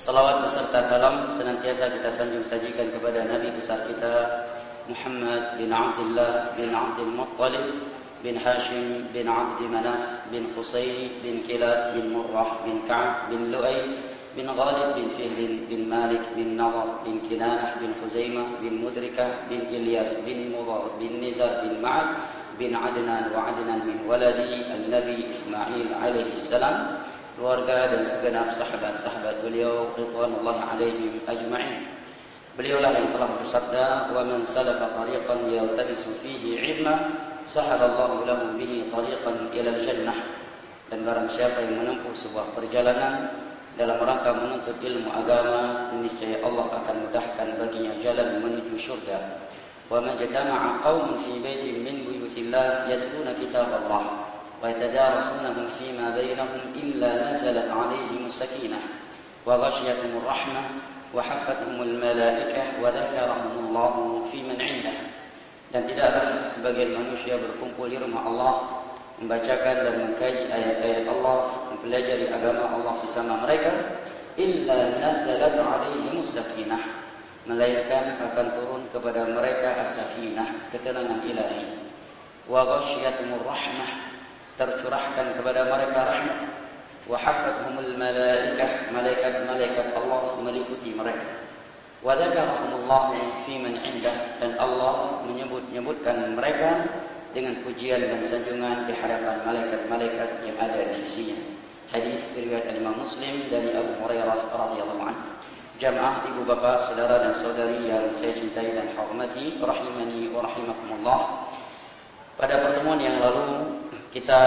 Salawat beserta salam senantiasa kita sanjung sajikan kepada Nabi besar kita Muhammad bin Abdullah bin Abdul Muttalib bin Hashim bin Abdi Manaf bin Qusay bin Kilab bin Murrah bin Ka'ab bin Lu'ay bin Ghalib bin Fihr bin Malik bin Nadar bin Kinanah bin Khuzaimah bin Mudrikah bin Ilyas bin Mudhar bin Nizar bin Ma'ad bin Adnan wa Adnan min waladi Nabi Ismail alaihi salam, keluarga dan segenap sahabat-sahabat beliau ridwanullahi alaihim ajma'in. Beliaulah yang telah bersabda, "Wa man salaka tariqan yaltamisu fihi 'ilma, sahalallahu lahu bihi tariqan ila al-jannah." Dan barang siapa yang menempuh sebuah perjalanan dalam rangka menuntut ilmu agama, niscaya Allah akan mudahkan baginya jalan menuju syurga. "Wa majtama'a qaumun fi baitin min buyutillah yatluna kitaballah ويتدارسونه فيما بينهم إلا نزلت عليهم السكينة وغشيتهم الرحمة وحفتهم الملائكة وذكرهم الله في من عنده." Dan tidaklah sebagian manusia berkumpul di rumah Allah, membacakan dan mengkaji ayat-ayat Allah, mempelajari agama Allah sesama mereka, illa nazalat alaihimus sakinah, melainkan akan turun kepada mereka as-sakinah, ketenangan ilahi, wa ghashiyatuhumur rahmah, tercurahkan kepada mereka rahmat, wa hafathumul malaikah, malaikat-malaikat Allah meliputi mereka, wa dzakarahumullahu fi man 'indah, dan Allah menyebutkan mereka dengan pujian dan sanjungan di hadapan malaikat-malaikat yang ada di sisinya. Hadis riwayat Imam Muslim dari Abu Hurairah radhiyallahu anhu. Jamaah ibu bapak, saudara dan saudari yang saya cintai dan hormati, rahimani wa rahimakumullah. Pada pertemuan yang lalu kita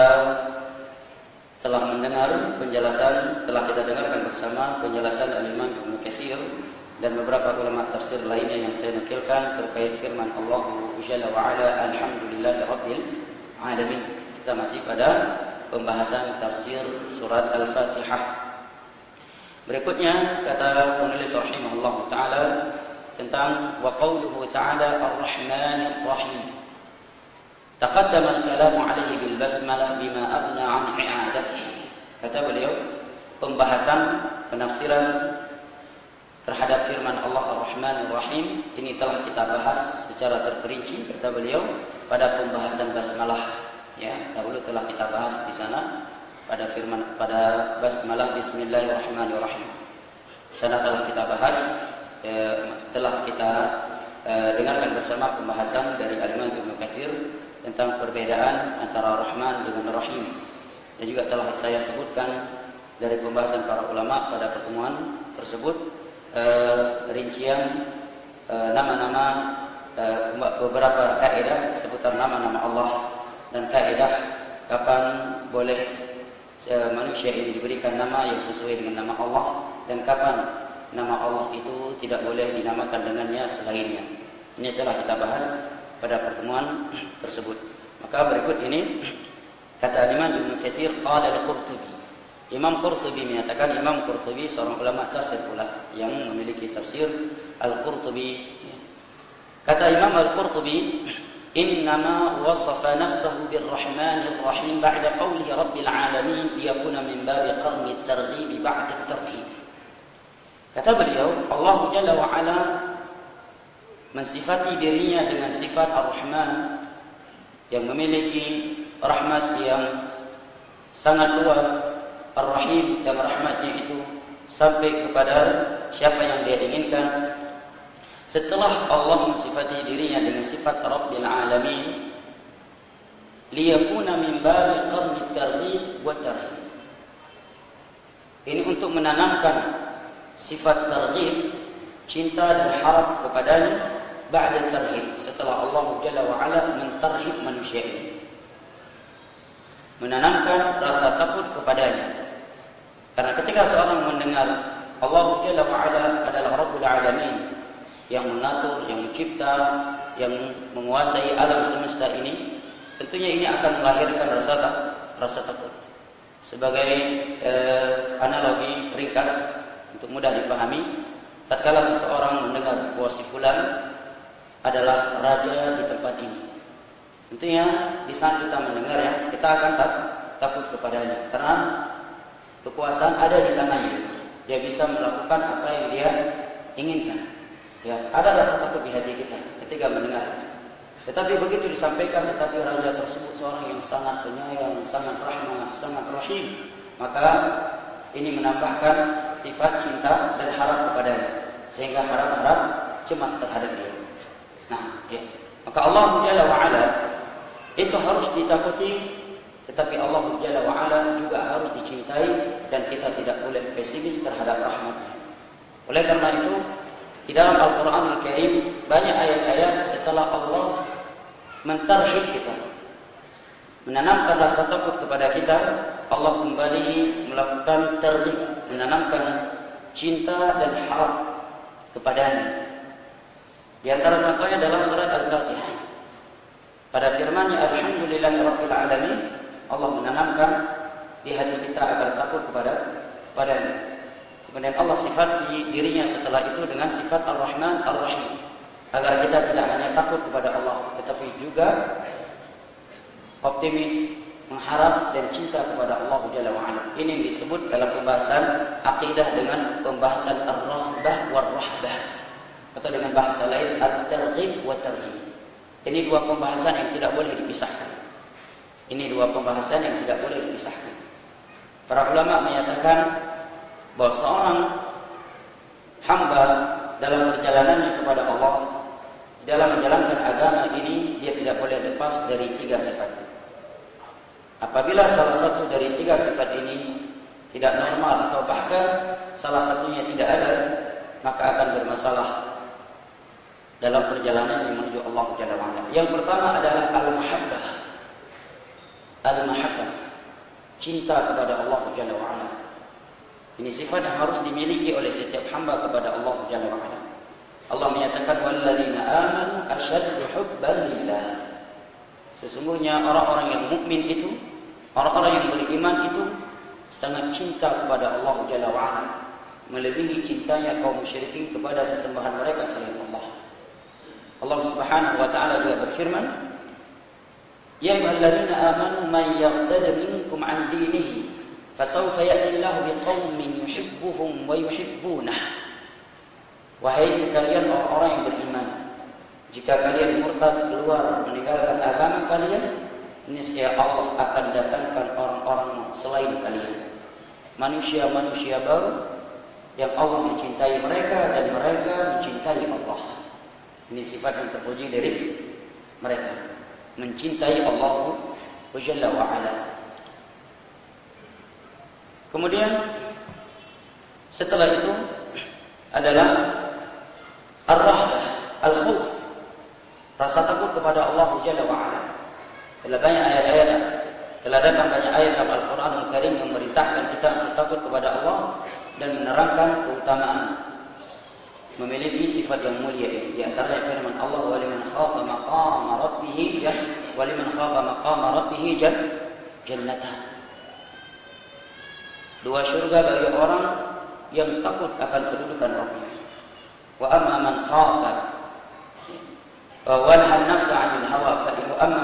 telah mendengar penjelasan, telah kita dengarkan bersama penjelasan Al-Imam Ibnu Katsir dan beberapa ulama tafsir lainnya yang saya nukilkan terkait firman Allah Jalla wa Ala, alhamdulillahirabbil alamin. Kita masih pada pembahasan tafsir surat Al-Fatihah. Berikutnya kata penulis rahimahullah taala tentang wa qauluhu ta'ala ar-rahmanir rahim. تقدم الكلام عليه بالبسملة بما أغنى عن إعادته. Kata beliau, pembahasan penafsiran terhadap firman Allah Ar-Rahman Ar-Rahim ini telah kita bahas secara terperinci, kata beliau, pada pembahasan basmalah. Ya, dahulu telah kita bahas di sana pada basmalah Bismillahirrahmanirrahim. Di sana telah kita bahas, setelah kita dengarkan bersama pembahasan dari Al-Imam Ibnu Katsir tentang perbedaan antara Rahman dengan Rahim, dan juga telah saya sebutkan dari pembahasan para ulama pada pertemuan tersebut rincian nama-nama, beberapa kaidah seputar nama-nama Allah dan kaidah kapan boleh manusia ini diberikan nama yang sesuai dengan nama Allah dan kapan nama Allah itu tidak boleh dinamakan dengannya selainnya. Ini telah kita bahas pada pertemuan tersebut. Maka berikut ini kata Imam Ibnu Katsir, qala al-Qurtubi. Imam Qurtubi menyatakan, Imam Qurtubi seorang ulama tafsir pula yang memiliki tafsir Al-Qurtubi. Kata Imam Al-Qurtubi, innama wasafa nafsahu bir-Rahmanir Rahim ba'da qawlihi Rabbil Alamin liyakuna min babi qarni at-targhib ba'da at-tarhib. Kata beliau, Allah Jalla wa Ala mensifati dirinya dengan sifat Ar-Rahman yang memiliki rahmat yang sangat luas, Ar-Rahim yang rahmatnya itu sampai kepada siapa yang dia inginkan. Setelah Allah mensifati dirinya dengan sifat Rabbil Alamin, liyakuna min babi qarni at-targhib wa tarhib. Ini untuk menanamkan sifat targhib, cinta dan harap kepadanya, ba'da tarhib, setelah Allah Jalla wa Ala mentarhib manusia ini, menanamkan rasa takut kepadanya. Karena ketika seorang mendengar Allah Jalla wa Ala adalah Rabbul Alamin, yang mengatur, yang mencipta, yang menguasai alam semesta ini, tentunya ini akan melahirkan rasa takut. Sebagai analogi ringkas untuk mudah dipahami, tatkala seseorang mendengar bahwa si fulan adalah raja di tempat ini, tentunya di saat kita mendengar kita akan takut kepadanya karena kekuasaan ada di tangannya. dia bisa melakukan apa yang dia inginkan. Ya, ada rasa takut di hati kita ketika mendengar. Tetapi begitu disampaikan, tetapi raja tersebut seorang yang sangat penyayang, sangat rahmah, sangat rahim, maka ini menambahkan sifat cinta dan harap kepadanya, sehingga harap-harap cemas terhadap dia. Nah, ya. Maka Allah Jalla wa'ala itu harus ditakuti, tetapi Allah Jalla wa'ala juga harus dicintai, dan kita tidak boleh pesimis terhadap rahmatnya. Oleh karena itu, di dalam Al-Quran Al-Karim banyak ayat-ayat setelah Allah mentarhib kita, menanamkan rasa takut kepada kita, Allah kembali melakukan tarhib, menanamkan cinta dan harap kepadanya. Di antara contohnya adalah surat Al-Fatihah. Pada firman-Nya Alhamdulillahirabbil alamin, Allah menanamkan di hati kita agar takut kepadanya. Kemudian Allah sifati dirinya setelah itu dengan sifat Ar-Rahman Ar-Rahim, agar kita tidak hanya takut kepada Allah, tetapi juga optimis, mengharap dan cinta kepada Allah Jalla wa'ala. Ini disebut dalam pembahasan akidah dengan pembahasan Ar-Raghbah war-Rahbah, atau dengan bahasa lain At-Targhib wa Tarhib. Ini dua pembahasan yang tidak boleh dipisahkan. Para ulama menyatakan bahwa seorang hamba dalam perjalanannya kepada Allah, dalam menjalankan agama ini, dia tidak boleh lepas dari 3 sifat. Apabila salah satu dari 3 sifat ini tidak normal, atau bahkan salah satunya tidak ada, maka akan bermasalah dalam perjalanan menuju Allah Jalla wa'ala. Yang pertama adalah al-mahabbah. Al-mahabbah, cinta kepada Allah Jalla wa'ala. Ini sifat yang harus dimiliki oleh setiap hamba kepada Allah Jalla wa'ala. Allah menyatakan walladzina amanu asyaddu hubban lillah. Sesungguhnya orang-orang yang mukmin itu, orang-orang yang beriman itu sangat cinta kepada Allah Jalla wa'ala, melebihi cintanya kaum musyrikin kepada sesembahan mereka selain Allah. Allah Subhanahu wa taala juga berfirman, ya ayyuhalladzina amanu man yartadda minkum 'an dinihi fasawfa ya'ti Allahu biqaumin yuhibbuhum wa yuhibbunah. Wahai sekalian orang-orang yang beriman, jika kalian murtad keluar meninggalkan agama kalian, niscaya Allah akan datangkan orang-orang selain kalian, manusia-manusia baru yang Allah mencintai mereka dan mereka mencintai Allah. Ini sifat yang terpuji dari mereka, mencintai Allah Jalla wa ala. Kemudian setelah itu adalah ar-rahbah, al-khauf, rasa takut kepada Allah Jalla wa ala. Telah banyak ayat-ayat, telah datang banyak ayat dalam Al-Quran Al-Karim yang memerintahkan kita untuk takut kepada Allah dan menerangkan keutamaan memiliki sifat yang mulia ini. Di antaranya firman Allah, wa liman khafa maqama rabbih jannatan. 2 syurga bagi orang yang takut akan kedudukan Rabbnya. Wa amma man khafa wa nahaa an-nafsa 'anil hawa fa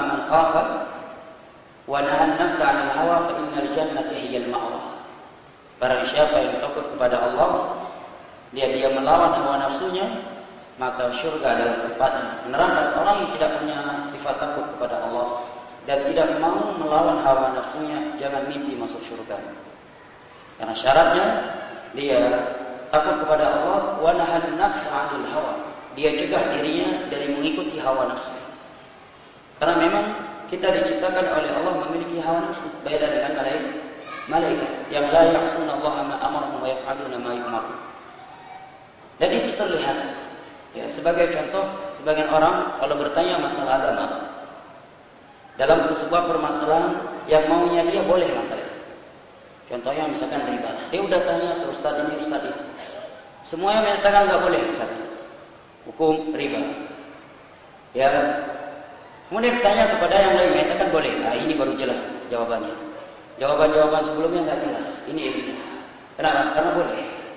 innal jannata hiyal ma'wa. Barang siapa yang takut kepada Allah, dia melawan hawa nafsunya, maka syurga adalah tempatnya. Menerangkan orang yang tidak punya sifat takut kepada Allah dan tidak mau melawan hawa nafsunya, jangan mimpi masuk syurga. Karena syaratnya dia takut kepada Allah, wa nahan nafsa 'anil hawa. Dia cegah dirinya dari mengikuti hawa nafsu. Karena memang kita diciptakan oleh Allah memiliki hawa nafsu, beda dengan malaikat yang la ya'suna Allah ma amarahum wa yaf'aluna ma yu'marun. Dan itu terlihat. Ya, sebagai contoh, sebagian orang kalau bertanya masalah agama, dalam sebuah permasalahan yang maunya dia boleh masalah. Contohnya misalkan riba. Dia udah tanya ke ustaz ini, ustaz itu. Semuanya menyatakan enggak boleh, ustaz. Hukum riba. Ya. Kemudian bertanya kepada yang lain, menyatakan boleh. Nah, ini baru jelas jawabannya. Jawaban-jawaban sebelumnya enggak jelas. Ini ilmiah. Kenapa? Karena boleh.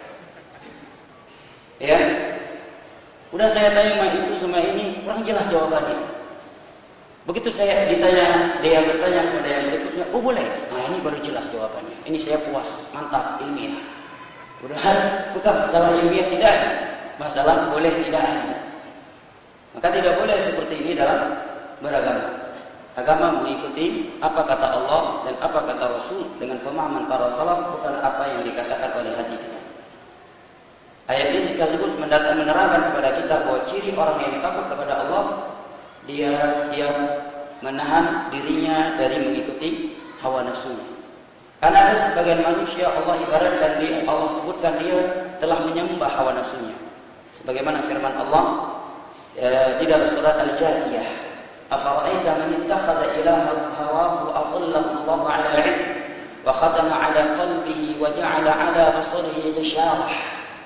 Ya. Udah saya tanya sama itu sama ini, kurang jelas jawabannya. Begitu saya ditanya, dia bertanya kepada yang berikutnya, oh boleh. Nah, ini baru jelas jawabannya. Ini saya puas, mantap, ilmiah. Bukan masalah ilmiah tidak, masalah boleh tidaknya. Maka tidak boleh seperti ini dalam beragama. Agama mengikuti apa kata Allah dan apa kata Rasul dengan pemahaman para salaf, bukan apa yang dikatakan oleh hati kita. Ayat ini sekaligus menerangkan kepada kita bahwa ciri orang yang takut kepada Allah, dia siap menahan dirinya dari mengikuti hawa nafsunya. Karena ada sebagian manusia Allah ibaratkan dia, Allah sebutkan dia telah menyembah hawa nafsunya. Sebagaimana firman Allah di dalam surat Al-Jathiyah, "Afara'aita man ittakhadha ilahahu hawahu adallahu Allahu 'ala 'ilm wa khatama 'ala qalbihi wa ja'ala 'ala basarihi ghishawah."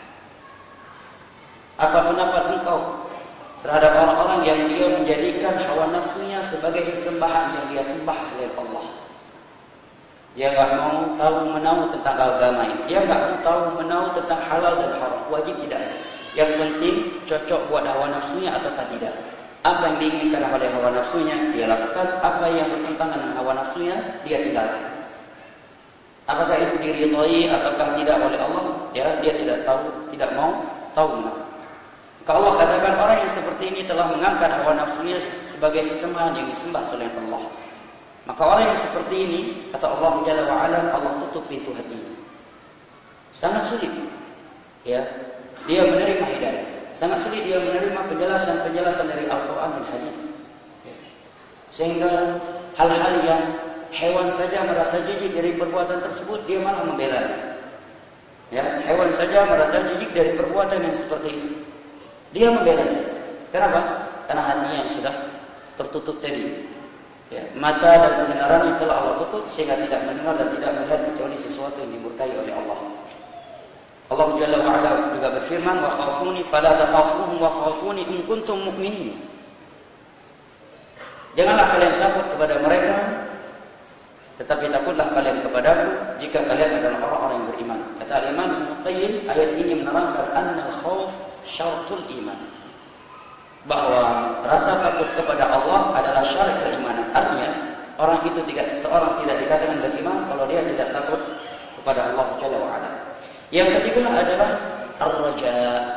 Apa pendapat engkau terhadap orang-orang yang dia menjadikan hawa nafsunya sebagai sesembahan yang dia sembah selain Allah? Dia enggak mau tahu menahu tentang agama ini. Dia enggak mau tahu menahu tentang halal dan haram. Wajib tidak. Yang penting cocok buat hawa nafsunya ataukah tidak. Apa yang diinginkan oleh hawa nafsunya dia lakukan, apa yang bertentangan dengan hawa nafsunya dia tinggalkan. Apakah itu diridhai ataukah tidak oleh Allah? Ya, dia tidak tahu, tidak mau tahu. Kalau Allah katakan orang yang seperti ini telah mengangkat hawa nafsunya sebagai sesembahan yang disembah selain Allah. Maka orang yang seperti ini, kata Allah Jalla wa Ala, Allah tutup pintu hatinya. Sangat sulit. Ya, dia menerima hidayah. Sangat sulit dia menerima penjelasan-penjelasan dari Al-Quran dan Hadis. Sehingga hal-hal yang hewan saja merasa jijik dari perbuatan tersebut, dia malah membelanya. Ya, hewan saja merasa jijik dari perbuatan yang seperti itu, dia membelanya. Kenapa? Karena hatinya yang sudah tertutup tadi. Ya, mata dan pendengarannya telah Allah tutup sehingga tidak mendengar dan tidak melihat kecuali sesuatu yang dimurkai oleh Allah. Allah Jalla wa Ala juga berfirman, "Wa khafuni fala takhafuhum wa khafuni in kuntum mu'minin." Janganlah kalian takut kepada mereka, tetapi takutlah kalian kepadaku jika kalian adalah orang-orang yang beriman. Kata Imam Ibnu Qayyim, ayat ini menerangkan annal khauf syaratul iman. Bahwa rasa takut kepada Allah adalah syarat keimanan. Artinya, orang itu seorang tidak dikatakan beriman kalau dia tidak takut kepada Allah Jalla wa Ala. Yang ketiga adalah ar-raja,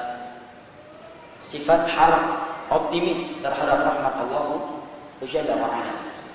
sifat harap, optimis terhadap rahmat Allah Jalla wa Ala.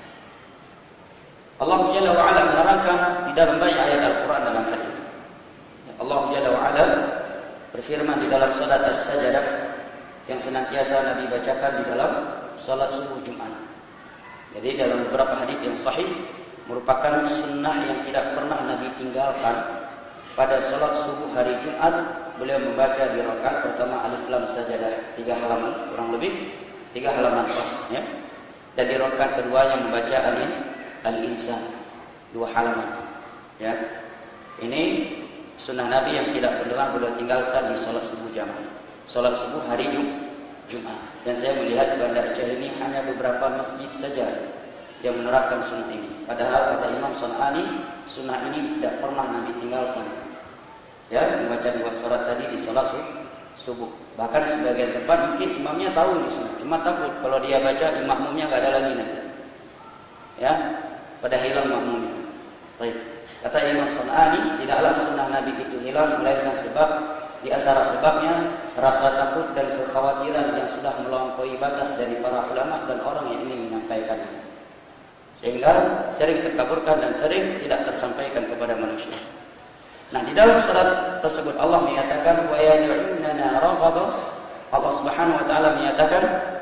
Allah Jalla wa Ala menerangkan di dalam banyak ayat Al-Quran dalam hal ini. Allah Jalla wa Ala berfirman di dalam salat As-Sajdah yang senantiasa Nabi bacakan di dalam salat subuh Jumat. Jadi dalam beberapa hadis yang sahih merupakan sunnah yang tidak pernah Nabi tinggalkan. Pada salat subuh hari Jumat beliau membaca di rakaat pertama Alif Lam Sajadah 3 halaman, kurang lebih 3 halaman pas, ya. Dan di rakaat keduanya membaca Al-Insan 2 halaman, ya. Ini sunnah Nabi yang tidak pernah beliau tinggalkan di salat subuh jamaah. Salat subuh hari Jumat. Dan saya melihat di Bandar Aceh ini hanya beberapa masjid saja yang menerapkan sunnah ini. Padahal kata Imam Sun'ani, sunnah ini tidak pernah Nabi tinggalkan. Ya, membaca 2 surat tadi di salat subuh. Bahkan sebagian tempat mungkin imamnya tahu ini sunnah, cuma takut kalau dia baca makmumnya enggak ada lagi nanti. Ya, pada hilang makmumnya. Baik. Kata Imam Sun'ani, tidaklah sunnah Nabi itu hilang melainkan sebab di antara sebabnya rasa takut dan kekhawatiran yang sudah melampaui batas dari para ulama dan orang yang ingin menyampaikannya. Sehingga sering terkaburkan dan sering tidak tersampaikan kepada manusia. Nah, di dalam surat tersebut Allah menyatakan wa yad'unana raghaba. Allah Subhanahu wa taala menyatakan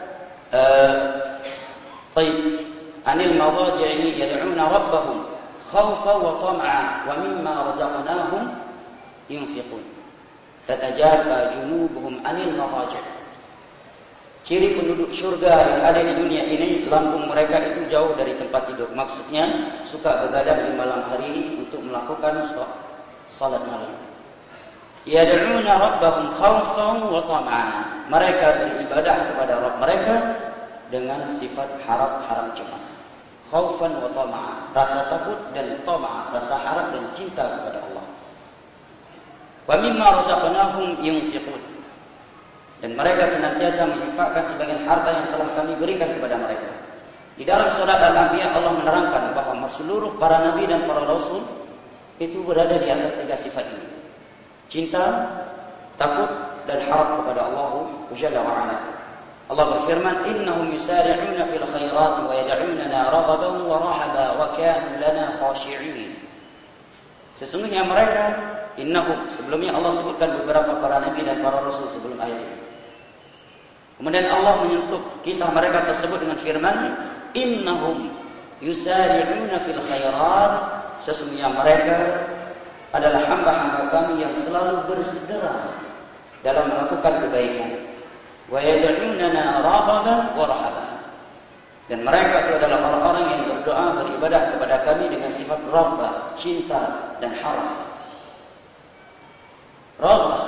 anil madaji'i yad'una rabbahum khawfan wa tam'a wa mimma razaqnahum yunfiqun. Tatajafa junubuhum anil madaji'. Ciri penduduk surga yang ada di dunia ini, lambung mereka itu jauh dari tempat tidur. Maksudnya suka begadang di malam hari untuk melakukan salat malam. Yad'una rabbahum khawfan wa tam'a. Mereka beribadah kepada Rabb mereka dengan sifat harap cemas. Khawfan wa tam'a, rasa takut dan tam'a, rasa harap dan cinta kepada Allah. Wa mimma razaqnahum yunfiqun. Dan mereka senantiasa menginfakkan sebagian harta yang telah kami berikan kepada mereka. Di dalam surat Al-Anbiya Allah menerangkan bahwa seluruh para nabi dan para rasul itu berada di atas 3 sifat ini. cinta, takut dan harap kepada Allah Jalla wa Ala. Allah berfirman, "Innahum yusari'una fil khairat wa yad'unana raghaban wa rahaba wa kanu lana khashi'in." Sesungguhnya mereka, innahum, sebelumnya Allah sebutkan beberapa para nabi dan para rasul sebelum ayat ini. Kemudian Allah menyentuh kisah mereka tersebut dengan firman, "Innahum yusari'una fil khairat." Sesungguhnya mereka adalah hamba-hamba kami yang selalu bersegera dalam melakukan kebaikan. Wa yad'unana raghaban wa rahaban. Dan mereka itu adalah orang-orang yang berdoa beribadah kepada kami dengan sifat raghbah, cinta dan haraf. Raghbah.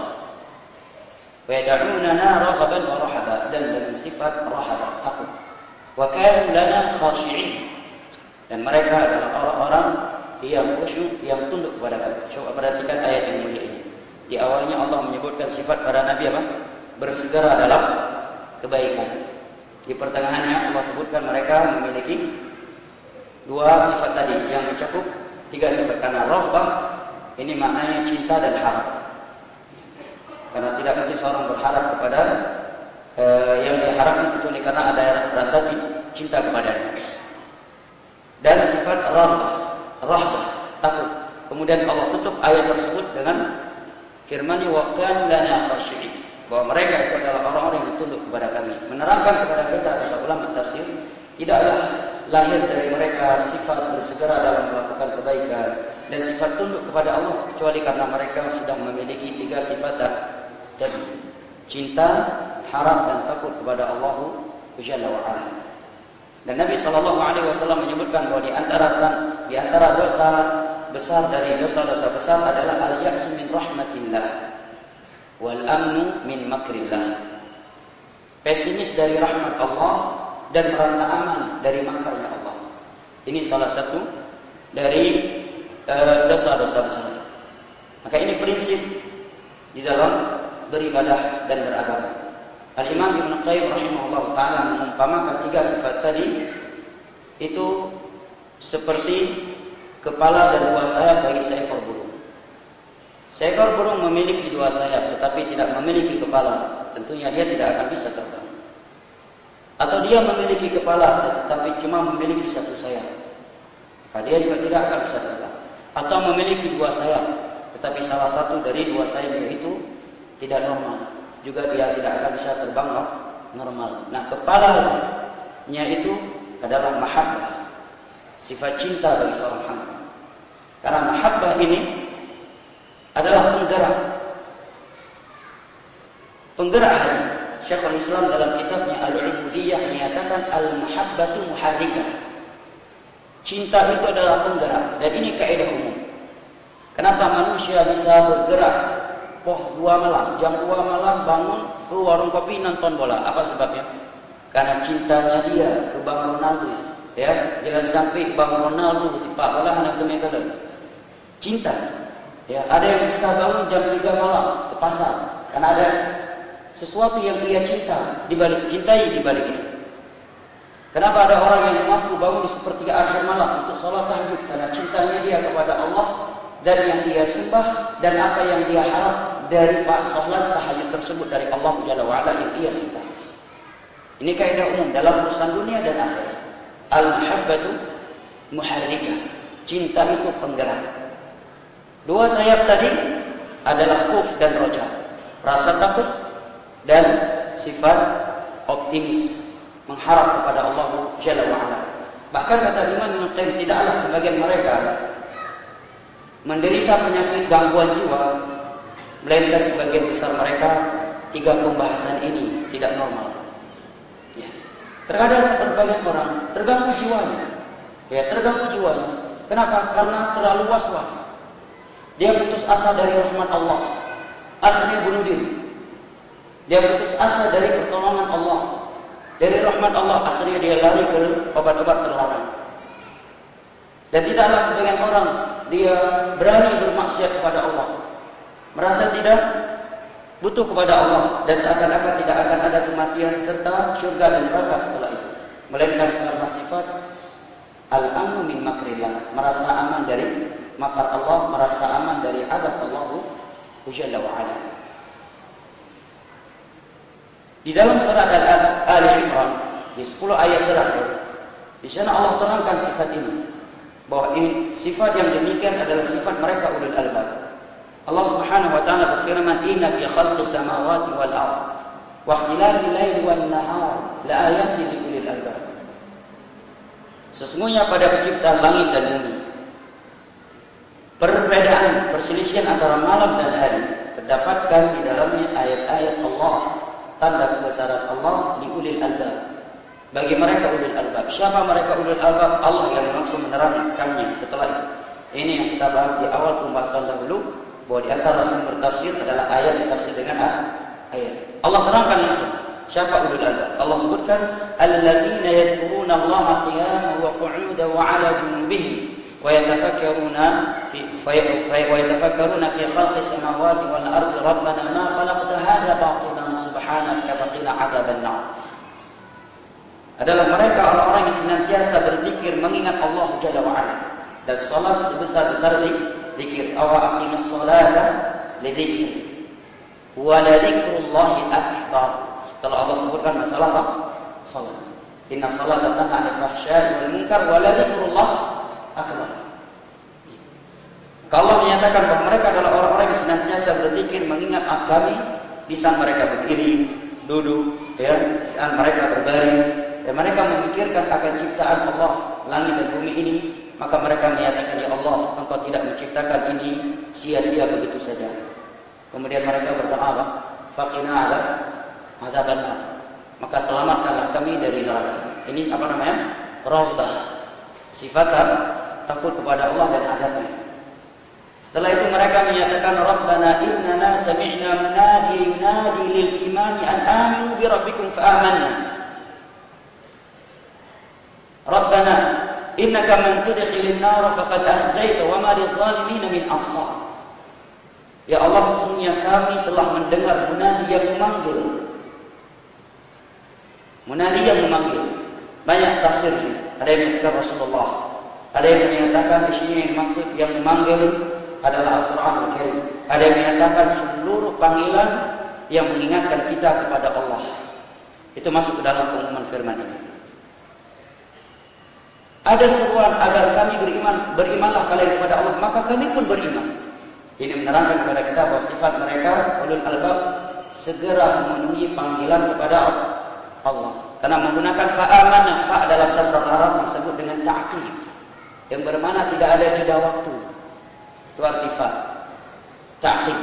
Wa yad'unana raghaban wa rahaban, dan dengan sifat rahabah, takut. Wa kanu lana khashi'in. Dan mereka adalah orang-orang yang khusyuk, yang tunduk kepada kami. Coba perhatikan ayat yang mulia ini. Di awalnya Allah menyebutkan sifat para nabi apa? Bersegera dalam kebaikan. Di pertengahannya Allah sebutkan mereka memiliki dua sifat tadi yang mencakup tiga sifat. Karena raghbah ini maknanya cinta dan harap. Karena tidak mungkin seorang berharap kepada yang diharapkan kecuali karena ada rasa cinta kepadanya. Dan sifat rahbah, takut. Kemudian Allah tutup ayat tersebut dengan firman-Nya, "Wa kanu lana khashi'in." Bahwa mereka itu adalah orang-orang yang tunduk kepada kami. Menerangkan kepada kita, kata ulama tafsir, tidaklah lahir dari mereka sifat bersegera dalam melakukan kebaikan dan sifat tunduk kepada Allah kecuali karena mereka sudah memiliki tiga sifat tadi: cinta, harap dan takut kepada Allah Jalla wa Ala. Dan Nabi SAW menyebutkan bahwa di antara dosa besar dari dosa-dosa besar adalah al-ya'su min rahmatillah wal amnu min makrillah. Pesimis dari rahmat Allah dan merasa aman dari makarnya Allah. Ini salah satu dari dosa-dosa besar. Maka ini prinsip di dalam beribadah dan beragama. Al-Imam Ibnu Qayyim rahimahullah ta'ala mengumpamakan tiga sifat tadi itu seperti kepala dan dua sayap bagi seekor burung. Seekor burung memiliki dua sayap tetapi tidak memiliki kepala, tentunya dia tidak akan bisa terbang. Atau dia memiliki kepala tetapi cuma memiliki satu sayap, maka dia juga tidak akan bisa terbang. Atau memiliki dua sayap tetapi salah satu dari dua sayapnya itu tidak normal, juga dia tidak akan bisa terbang normal. Nah, kepalanya itu adalah mahabbah, sifat cinta bagi seorang hamba. Karena mahabbah ini adalah penggerak hati. Syekhul Islam dalam kitabnya Al-Ubudiyah menyatakan al-mahabbatu muharrikah. Cinta itu adalah penggerak, dan ini kaidah umum. Kenapa manusia bisa bergerak? Jam 2 malam bangun ke warung kopi nonton bola. Apa sebabnya? Karena cintanya dia ke Bang Ronaldo. Ya, jangan sampai Bang Ronaldo sepak bola anak demi kada. Cinta. Ya, ada yang bisa bangun jam 3 malam ke pasar karena ada sesuatu yang dia cintai di balik itu. Kenapa ada orang yang mampu bangun di sepertiga akhir malam untuk sholat tahajud? Karena cintanya dia kepada Allah dan yang dia sembah dan apa yang dia harap dari sholat tahajud tersebut dari Allah Jalla wa Ala yang dia sembah. Ini kaidah umum dalam urusan dunia dan akhirat. Al-mahabbatu muharrikah. Cinta itu penggerak. Dua sayap tadi adalah khauf dan roja, rasa takut dan sifat optimis, mengharap kepada Allah Jalla wa Ala. Bahkan kata Imam Ibnu Qayyim, tidaklah sebagian mereka menderita penyakit gangguan jiwa, melainkan sebagian besar mereka tiga pembahasan ini tidak normal. Ya. Terkadang sebagian orang terganggu jiwanya. Ya, terganggu jiwanya. Kenapa? Karena terlalu was-was. Dia putus asa dari rahmat Allah, akhirnya bunuh diri. Dia putus asa dari pertolongan Allah, dari rahmat Allah, akhirnya dia lari ke obat-obat terlarang. Dan tidaklah sebagian orang dia berani bermaksiat kepada Allah, merasa tidak butuh kepada Allah, dan seakan-akan tidak akan ada kematian serta syurga dan neraka setelah itu, melainkan karena sifat al-amnu min makrillah, merasa aman dari makar Allah, merasa aman dari adab Allah Jalla wa Ala. Di dalam surat Ali Imran di 10 ayat terakhir, di sana Allah terangkan sifat ini, bahwa ini sifat yang demikian adalah sifat mereka ulul albab. Allah Subhanahu wa taala berfirman, "Inna fi khalqis samawati wal ardh wa ikhtilafil laili wan nahar la ayatin li ulil albab." Sesungguhnya pada penciptaan langit dan bumi, perbedaan, perselisihan antara malam dan hari terdapatkan di dalamnya ayat-ayat Allah, tanda kebesaran Allah di ulil albab. Bagi mereka ulil albab. Siapa mereka ulil albab? Allah yang langsung menerangkannya setelah itu. Ini yang kita bahas di awal pembahasan dahulu, bahwa di antara sumber tafsir adalah ayat yang tafsir dengan ayat. Allah terangkan langsung siapa ulul albab. Allah sebutkan alladzina yadhkuruna Allaha qiyaman wa qu'udan wa 'ala junubihim wa yatafakkaruna fi khalqis samawati wal ardi rabbana ma khalaqta hadza batilan subhanaka faqina 'adzaban nar. Adalah mereka orang-orang yang senantiasa berzikir mengingat Allah Jalla wa Ala, dan salat sebesar-besar zikir. Awa aqimus salata lidzikri wa la dzikrullahi akbar. Setelah Allah sebutkan masalah salat, inna salata tanha 'anil fahsya'i wal munkar wa la dzikrullah akbar. Kalau menyatakan bahwa mereka adalah orang-orang yang senantiasa berzikir mengingat kami di saat mereka berdiri, duduk, saat mereka berbaring, dan mereka memikirkan akan ciptaan Allah langit dan bumi ini, maka mereka menyatakan, ya Allah, Engkau tidak menciptakan ini sia-sia begitu saja. Kemudian mereka berdoa, faqina adzaban nar, maka selamatkanlah kami dari neraka. Ini apa namanya? Raghbah, sifat takut kepada Allah dan azabnya. Setelah itu mereka menyatakan, Rabbana innana sami'na munadi yunadi lil imani an aminu bi rabbikum fa amanna. Rabbana innaka man tudkhilin nar faqad akhzaita wa ma lidh-dhalimin min ansar. Ya Allah, sesungguhnya kami telah mendengar munadi yang memanggil. Munadi yang memanggil. Banyak tafsir sini. Ada yang mengatakan Rasulullah, ada yang menyatakan di sini yang maksud yang memanggil adalah Al-Quran Al-Karim. Ada yang menyatakan seluruh panggilan yang mengingatkan kita kepada Allah. Itu masuk ke dalam pengumuman firman ini. Ada seruan agar kami berimanlah kalian kepada Allah, maka kami pun beriman. Ini menerangkan kepada kita bahwa sifat mereka ulul albab segera memenuhi panggilan kepada Allah. Karena menggunakan fa'amana, fa' dalam sastra Arab disebut dengan ta'qib, yang bermakna tidak ada jeda waktu. Itu arti fa', ta'qib.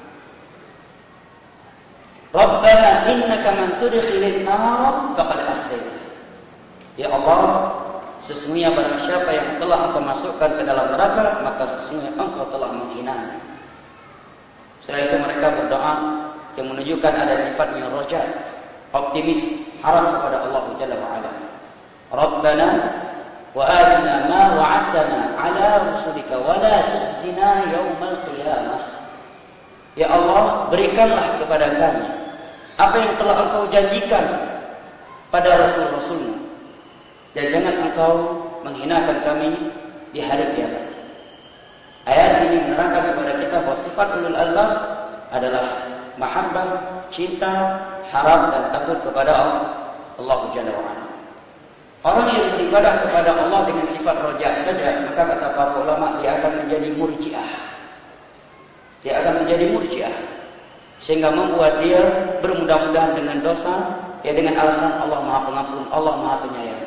Rabbana innaka man tudkhilin nar faqad akhzaita. Ya Allah, sesungguhnya barang siapa yang telah Engkau masukkan ke dalam neraka, maka sesungguhnya Engkau telah menghina. Setelah itu mereka berdoa yang menunjukkan ada sifatnya roja, optimis, harap kepada Allah Jalla wa Ala. Rabbana wa atina ma wa'adtana ala rusulika wa la tukhzina yaumal qiyamah. Ya Allah, berikanlah kepada kami apa yang telah Engkau janjikan pada rasul-rasulmu, dan jangan Engkau menghinakan kami di hari kiamat. Ayat ini menerangkan kepada kita bahwa sifat ulul albab adalah mahabbah, cinta, harap dan takut kepada Allah Jalla wa Ala. Orang yang beribadah kepada Allah dengan sifat roja saja, maka kata para ulama, dia akan menjadi murji'ah. Dia akan menjadi murji'ah, sehingga membuat dia bermudah-mudahan dengan dosa, dengan alasan Allah Maha Pengampun, Allah Maha Penyayang.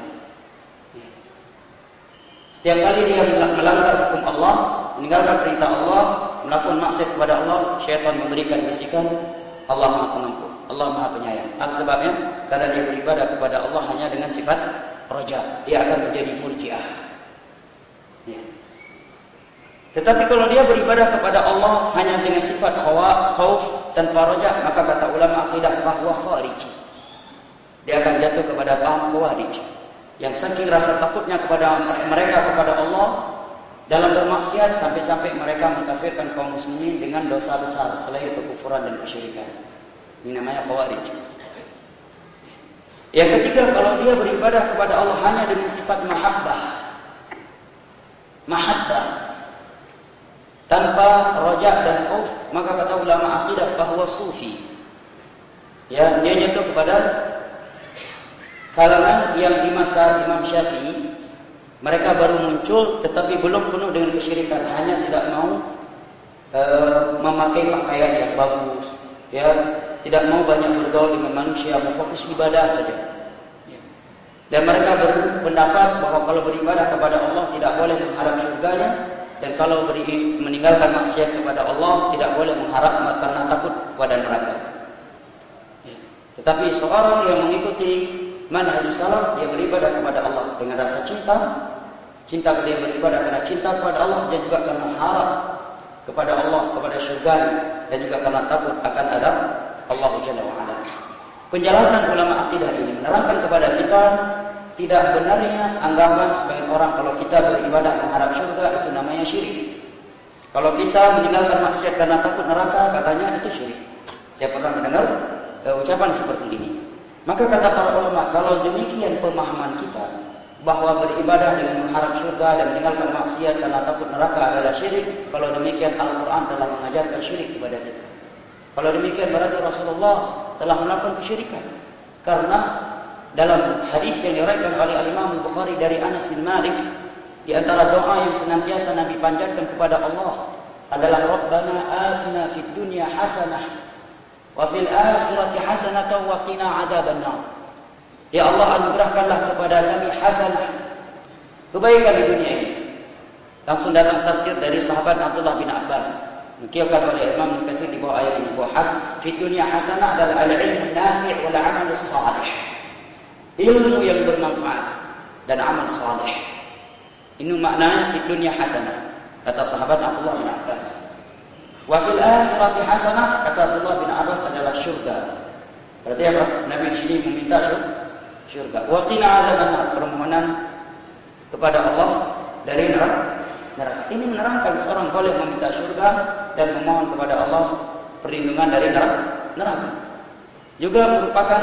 Setiap kali dia melanggar hukum Allah, meninggalkan perintah Allah, melakukan maksiat kepada Allah, syaitan memberikan bisikan, Allah Maha Pengampun, Allah Maha Penyayang. Apa sebabnya? Karena dia beribadah kepada Allah hanya dengan sifat roja. Dia akan menjadi murji'ah. Tetapi kalau dia beribadah kepada Allah hanya dengan sifat khauf tanpa roja, maka kata ulama akidah bahwa kharij. Dia akan jatuh kepada paham khawarij, yang saking rasa takutnya kepada mereka kepada Allah dalam bermaksiat sampai-sampai mereka mengkafirkan kaum muslimin dengan dosa besar selain kekufuran dan kesyirikan. Ini namanya khawarij. Yang ketiga, kalau dia beribadah kepada Allah hanya dengan sifat mahabbah tanpa roja dan khauf, maka kata ulama akidah bahwa sufi. Ya, dia jatuh kepada kalangan yang di masa Imam Syafi'i. Mereka baru muncul tetapi belum penuh dengan kesyirikan, hanya tidak mau memakai pakaian yang bagus, ya, tidak mau banyak bergaul dengan manusia, mau fokus ibadah saja. Dan mereka berpendapat bahwa kalau beribadah kepada Allah tidak boleh mengharap surganya, dan kalau meninggalkan maksiat kepada Allah tidak boleh mengharap karena takut kepada neraka. Tetapi seorang yang mengikuti manhajus salaf, dia beribadah kepada Allah dengan rasa cinta. Cinta dia beribadah karena cinta kepada Allah, dan juga karena harap kepada Allah, kepada surga, dan juga karena takut akan azab Allah Jalla wa Ala. Penjelasan ulama akidah ini menerangkan kepada kita tidak benarnya anggapan sebagian orang kalau kita beribadah mengharap surga itu namanya syirik. Kalau kita meninggalkan maksiat karena takut neraka, katanya itu syirik. Saya pernah mendengar ucapan seperti ini. Maka kata para ulama, kalau demikian pemahaman kita bahwa beribadah dengan mengharap surga dan meninggalkan maksiat karena takut neraka adalah syirik, kalau demikian Al-Quran telah mengajarkan syirik kepada kita. Kalau demikian berarti Rasulullah telah melakukan kesyirikan. Karena dalam hadis yang diriwayatkan oleh Imam Bukhari dari Anas bin Malik, di antara doa yang senantiasa Nabi panjatkan kepada Allah adalah Rabbana atina fid dunya hasanah wa fil akhirati hasanah wa qina adzabannar. Ya Allah, anugerahkanlah kepada kami hasanah, kebaikan di dunia ini. Langsung datang tafsir dari sahabat Abdullah bin Abbas, dikirkan oleh Imam Katsir di bawah ayat ini, bahwa fi dunya hasanah adalah al-ilmu nafi' wal 'amal salih. Ilmu yang bermanfaat dan amal saleh. Ini maknanya fi dunya hasanah, kata sahabat Abdullah bin Abbas. Wa fil akhirati hasanah, kata Abdullah bin Abbas, adalah surga. Berarti apa? Nabi di sini meminta surga. Wa qina adzabannar, permohonan kepada Allah dari neraka. Ini menerangkan seorang boleh meminta surga dan memohon kepada Allah perlindungan dari neraka. Juga merupakan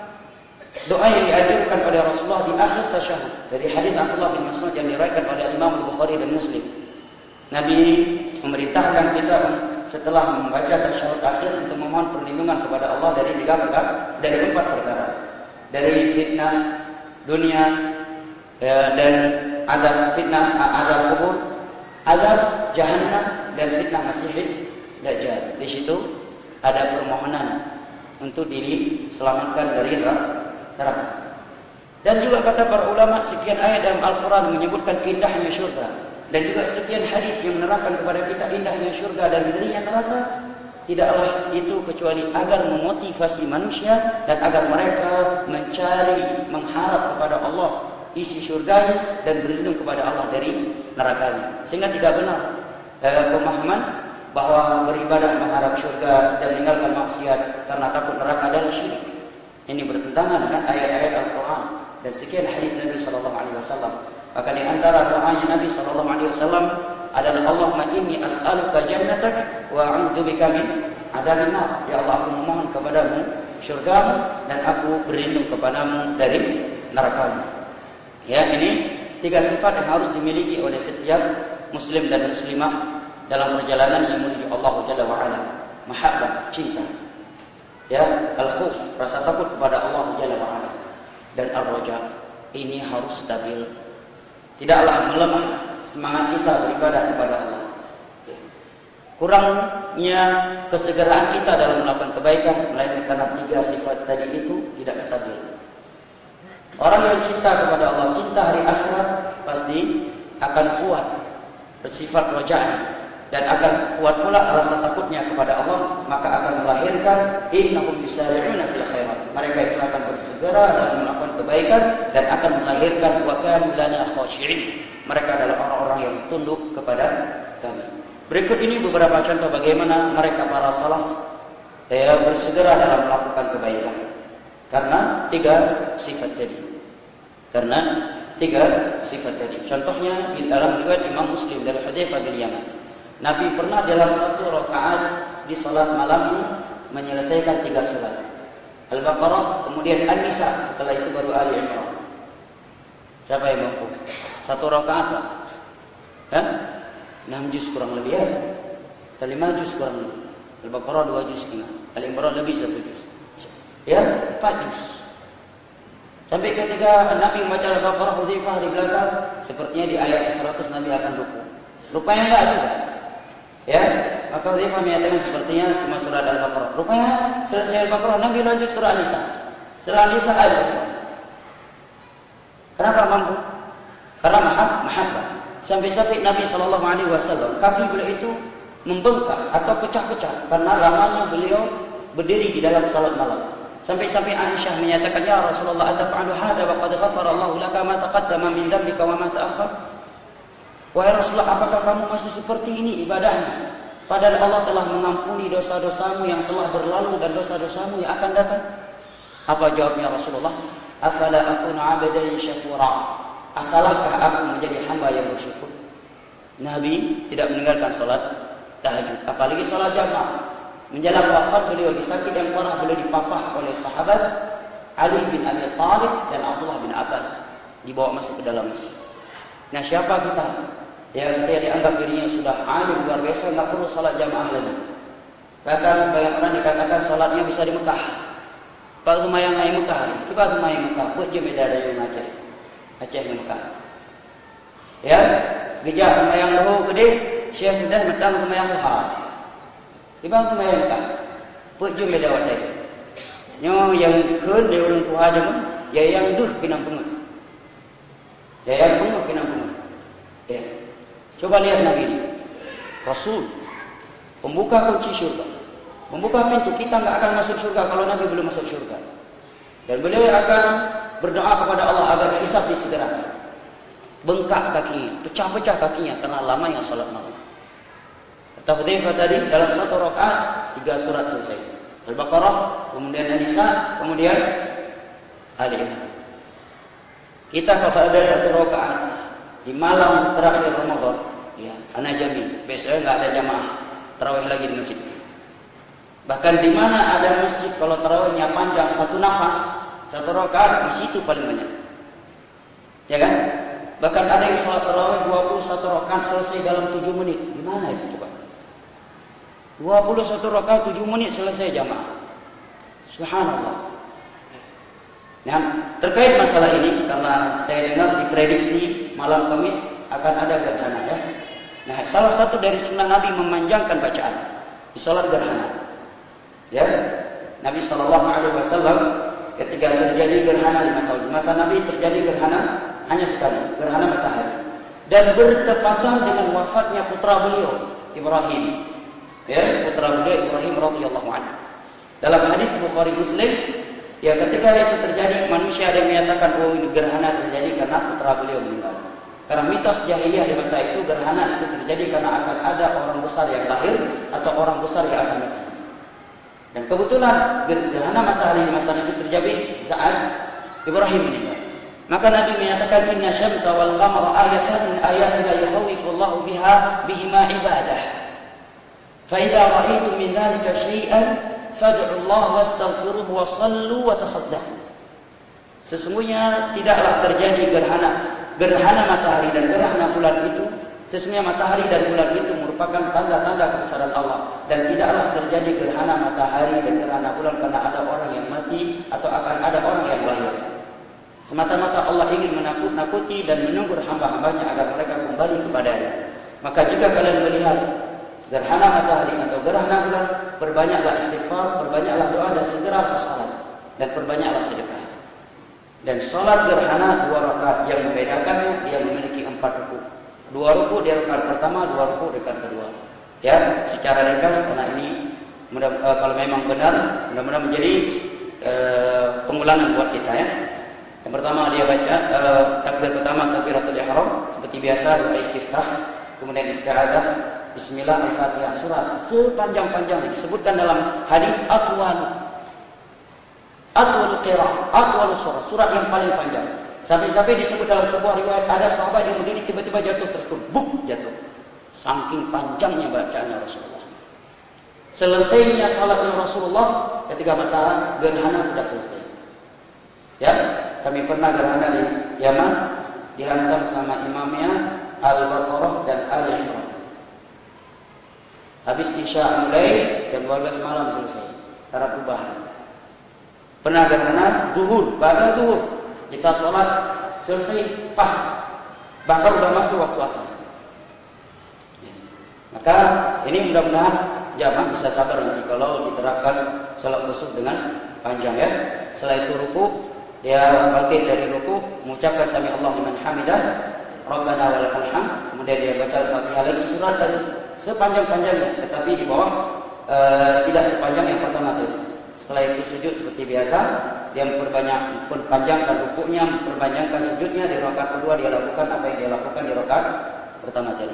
doa yang diajarkan oleh Rasulullah di akhir tasyahud. Dari hadis Abdullah bin Mas'ud yang diriwayatkan oleh Imam Bukhari dan Muslim. Nabi memerintahkan kita setelah membaca tasyahud akhir untuk memohon perlindungan kepada Allah dari 4 perkara. Dari fitnah dunia, dan azab fitnah azab kubur, azab jahannam, dan fitnah Masih Dajjal. Di situ ada permohonan untuk diselamatkan dari neraka. Dan juga kata para ulama, sekian ayat dalam Al-Quran menyebutkan indahnya syurga, dan juga sekian hadis yang menerangkan kepada kita indahnya syurga dan ngerinya neraka. Tidaklah itu kecuali agar memotivasi manusia dan agar mereka mencari, mengharap kepada Allah isi syurganya dan berlindung kepada Allah dari nerakanya. Sehingga tidak benar pemahaman bahwa beribadah mengharap syurga dan meninggalkan maksiat karena takut neraka adalah syirik. Ini bertentangan dengan ayat-ayat Al-Quran dan sekian hadis Nabi SAW. Maka di antara doanya Nabi SAW adalah Allahumma inni as'aluka jannatak wa a'udzubika min adzabin nar. Ya Allah, aku memohon kepadamu syurgamu dan aku berlindung kepadamu dari neraka. Ya, ini 3 sifat yang harus dimiliki oleh setiap muslim dan muslimah dalam perjalanan yang menuju Allah Jalla wa Ala. Mahabbah, cinta. Ya, al-khuf, rasa takut kepada Allah Jalla wa Ala. Dan ar-raja, ini harus stabil. Tidaklah melemah semangat kita beribadah kepada Allah. Kurangnya kesegeraan kita dalam melakukan kebaikan, melainkan karena 3 sifat tadi itu tidak stabil. Orang yang cinta kepada Allah, cinta hari akhirat, pasti akan kuat bersifat roja'an, dan akan kuat pula rasa takutnya kepada Allah, maka akan melahirkan innahum yusari'una fil khairat. Mereka itu akan bersegera dalam melakukan kebaikan dan akan melahirkan wa kanu lana khashi'in. Mereka adalah orang-orang yang tunduk kepada kami. Berikut ini beberapa contoh bagaimana mereka para salaf bersegera dalam melakukan kebaikan. Karena 3 sifat tadi. Contohnya di dalam riwayat Imam Muslim dari Hudzaifah bin Yaman. Nabi pernah dalam 1 rakaat di salat malam menyelesaikan 3 surat. Al-Baqarah, kemudian An-Nisa, setelah itu baru Ali Imran. Siapa yang mampu? 1 rakaat, Pak? 6 juz kurang lebih ya? Atau 5 juz kurang lebih? Al-Baqarah 2 juz setengah. Al-Imran lebih 1 juz. Ya, 4 juz. Sampai ketika Nabi membaca Al-Baqarah, Hudzaifah di belakang, sepertinya di ayat 100 Nabi akan ruku. Rupanya enggak juga. Ya, maka Hudzaifah menyatakan sepertinya cuma surah Al-Baqarah. Rupanya selesai Al-Baqarah, Nabi lanjut surah An-Nisa. Surah An-Nisa Al-Baqarah. Kenapa mampu? Karena mahabbah. Sampai-sampai Nabi SAW kaki beliau itu membengkak atau pecah-pecah karena lamanya beliau berdiri di dalam salat malam. Sampai-sampai Aisyah menyatakan, "Ya Rasulullah, ataf'alu hadza wa qad ghafara Allah laka ma taqaddama min dhanbika wa ma ta'akhkhar?" Wahai Rasulullah, apakah kamu masih seperti ini ibadahnya? Padahal Allah telah mengampuni dosa-dosamu yang telah berlalu dan dosa-dosamu yang akan datang. Apa jawabnya Rasulullah? Afala akunu 'abdan syakura? Asalahkah aku menjadi hamba yang bersyukur? Nabi tidak meninggalkan salat tahajud, apalagi salat jamaah. Menjelang wafat beliau disakit yang parah, beliau dipapah oleh sahabat Ali bin Abi Thalib dan Abdullah bin Abbas, dibawa masuk ke dalam masjid. Nah, siapa kita yang dianggap dirinya sudah alim luar biasa, nggak perlu salat jamaah lagi? Bahkan sebagian orang dikatakan salatnya bisa di Mekah. Pak Tumayang ngai Mekah, kita Tumayang Mekah, buat je beda dari Aceh, Aceh ke Mekah. Ya, gejak Tumayang lahu gede, Syekh sudah metang Tumayang luha. Ibang Tumayang Mekah, buat je beda wadai. Nyo yang kun dia orang tua aja pun, ya yang duh pinang pengut. Ya yang pengut pinang pengut. Ya. Coba lihat Nabi ini. Rasul, pembuka kunci syurga. Membuka pintu, kita enggak akan masuk syurga kalau Nabi belum masuk syurga. Dan beliau akan berdoa kepada Allah agar hisab disegerakan. Bengkak kaki, pecah-pecah kakinya karena lamanya salat malam. Kata Hudzaifah tadi, dalam 1 rakaat 3 surat selesai. Al-Baqarah, kemudian An-Nisa, kemudian Ali Imran. Kita kalau ada 1 rakaat di malam terakhir Ramadan, ya, ana jamin, besoknya enggak ada jamaah tarawih lagi di masjid. Bahkan di mana ada masjid kalau tarawihnya panjang 1 nafas, 1 rakaat, di situ paling banyak. Ya kan? Bahkan ada yang salat tarawih 21 rakaat selesai dalam 7 menit. Di mana itu coba? 21 rakaat 7 menit selesai jamaah. Subhanallah. Nah, terkait masalah ini, karena saya dengar diprediksi malam Kamis akan ada gerhana, ya. Nah, salah satu dari sunnah Nabi memanjangkan bacaan di salat gerhana. Ya, Nabi SAW ketika terjadi gerhana di masa Nabi terjadi gerhana hanya sekali, gerhana matahari, dan bertepatan dengan wafatnya putra beliau Ibrahim. Ya, putra beliau Ibrahim radhiyallahu anhu. Dalam hadis Bukhari Muslim, ya ketika itu terjadi, manusia ada yang menyatakan, oh ini gerhana terjadi karena putra beliau meninggal. Karena mitos jahiliyah di masa itu, gerhana itu terjadi karena akan ada orang besar yang lahir atau orang besar yang akan mati. Dan kebetulan gerhana matahari di masa itu terjadi saat Ibrahim meninggal. Maka Nabi menyatakan, inna syamsa wal qamara ayatan min ayatina yukhawifu Allah bihima ibadah. Fa idza ra'aytum min dhalika syai'an fad'u Allah wastaghfiruhu wa sallu wa tasaddaqu. Sesungguhnya tidaklah terjadi gerhana matahari dan gerhana bulan itu. Sesungguhnya matahari dan bulan itu merupakan tanda-tanda kebesaran Allah, dan tidaklah terjadi gerhana matahari dan gerhana bulan karena ada orang yang mati atau akan ada orang yang lahir. Semata-mata Allah ingin menakut-nakuti dan menegur hamba-hambanya agar mereka kembali kepadanya. Maka jika kalian melihat gerhana matahari atau gerhana bulan, berbanyaklah istighfar, berbanyaklah doa, dan segera salat, dan perbanyaklah sedekah. Dan salat gerhana 2 rakaat, yang membedakannya dia memiliki 4 rukuk. 2 rukuk di rakaat pertama, 2 rukuk di rakaat kedua. Ya, secara ringkas karena ini kalau memang benar, mudah-mudahan menjadi pengulangan buat kita, ya. Yang pertama dia baca takbir pertama takbiratul ihram seperti biasa, doa istiftah, kemudian isti'adzah, bismillah, al-fatihah, surat sepanjang-panjangnya disebutkan dalam hadis atwal qira'ah, atwal surat yang paling panjang. Sampai-sampai disebut dalam sebuah riwayat ada sahabat yang berdiri tiba-tiba jatuh terus jatuh. Saking panjangnya bacaannya Rasulullah. Selesainya salatnya Rasulullah ketika matahari gerhana sudah selesai. Ya, kami pernah gerhana di Yaman, dihantam sama imamnya Al-Baqarah dan Ali Imran. Habis Isya mulai jam 12 malam selesai. Karena perubahan. Pernah zuhur, pada zuhur kita sholat selesai pas, bahkan udah masuk waktu asar. Maka ini mudah-mudahan jamaah bisa sabar nanti kalau diterapkan sholat khusyuk dengan panjang ya. Setelah itu ruku, dia bangkit dari ruku, mengucapkan sami Allahu liman hamidah, Rabbana walakal hamd, kemudian dia baca Al-Fatihah lagi surat tadi sepanjang-panjangnya, tetapi di bawah tidak sepanjang yang pertama tadi. Setelah itu sujud seperti biasa, dia memperpanjangkan rukuknya, memperpanjangkan sujudnya. Di rakaat kedua dia lakukan apa yang dia lakukan di rakaat pertama tadi.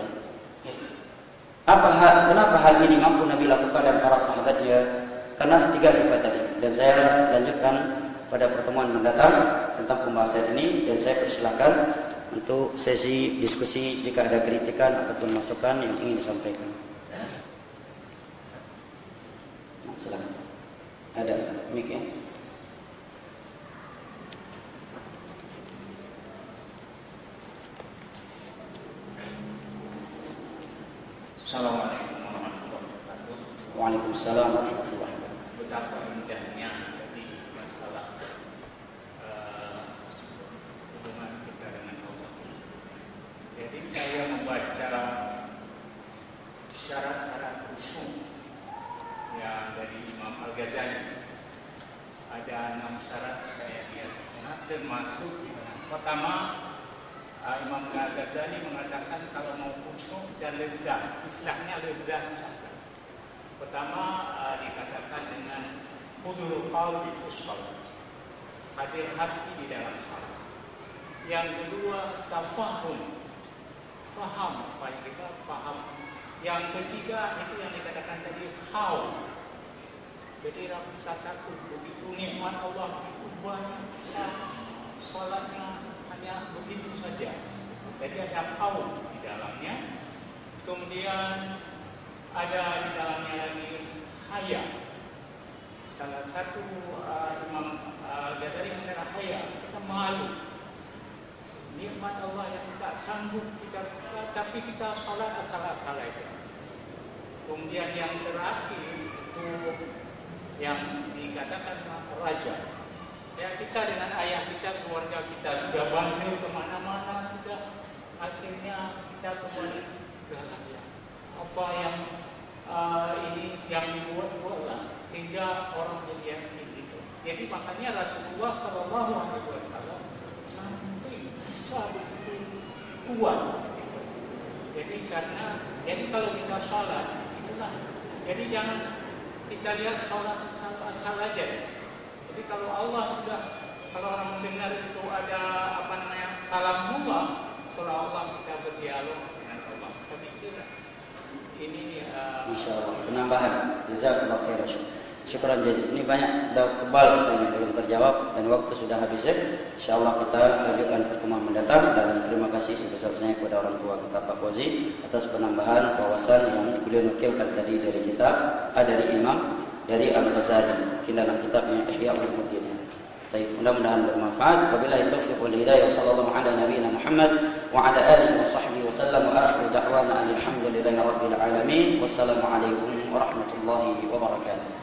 Kenapa hal ini mampu Nabi lakukan dan para sahabatnya? Karena tiga sifat tadi. Dan saya lanjutkan pada pertemuan mendatang tentang pembahasan ini, dan saya persilakan untuk sesi diskusi jika ada kritikan ataupun masukan yang ingin disampaikan. Silakan. Ada mic ya? Assalamualaikum warahmatullahi wabarakatuh. Waalaikumsalam warahmatullahi wabarakatuh. Betapa indahnya tadi masalah hubungan kita dengan Allah. Jadi saya membaca syarat-syarat khusyuk yang dari Imam Al-Ghazali. Ada 6 syarat saya lihat di sana, termasuk pertama Imam Al-Ghazali mengatakan kalau mau khusyuk dan lezat, istilahnya lezat saja. Pertama dikatakan dengan hudurul qalbi fi shalah, hadir hati di dalam salat. Yang kedua tafahum, faham, supaya kita paham. Yang ketiga itu yang dikatakan tadi khauf. Jadi rasa takut, begitu nikmat Allah itu banyak, salatnya hanya begitu saja. Jadi ada khauf di dalamnya. Kemudian ada di dalamnya lagi haya. Salah satu Imam Ghazali mengatakan haya, kita malu. Nikmat Allah yang tak sanggup kita, tapi kita salat asal-asal aja. Kemudian yang terakhir itu yang dikatakan raja. Ya, kita dengan ayah kita, keluarga kita sudah bandel kemana-mana, sudah akhirnya kita kembali ke ayah. Apa yang ini yang dibuat-buatlah sehingga orang jadi yakin itu. Jadi makanya Rasulullah Shallallahu Alaihi Wasallam sampai bisa begitu kuat. Jadi kalau kita sholat itulah. Jadi jangan kita lihat sholat asal aja. Jadi kalau orang mendengar itu ada kalamullah, seolah-olah kita berdialog dengan Allah. Saya pikir ini insyaallah penambahan. Jazakallahu khairan. Syukran jazil. Ini banyak tebal yang belum terjawab dan waktu sudah habis ya. Insyaallah kita lanjutkan pertemuan mendatang, dan terima kasih sebesar-besarnya kepada orang tua kita Pak Fauzi atas penambahan wawasan yang beliau nukilkan tadi dari kitab dari Imam dari Al-Ghazali dalam kitabnya Ihya Ulumuddin. Baik, mudah-mudahan bermanfaat. Wabillahi taufiq wal hidayah. Sallallahu ala nabiyyina Muhammad wa ala alihi wa sahbihi wa sallam. Wa akhiru da'wana alhamdulillahi rabbil alamin. Wassalamu alaikum warahmatullahi wabarakatuh.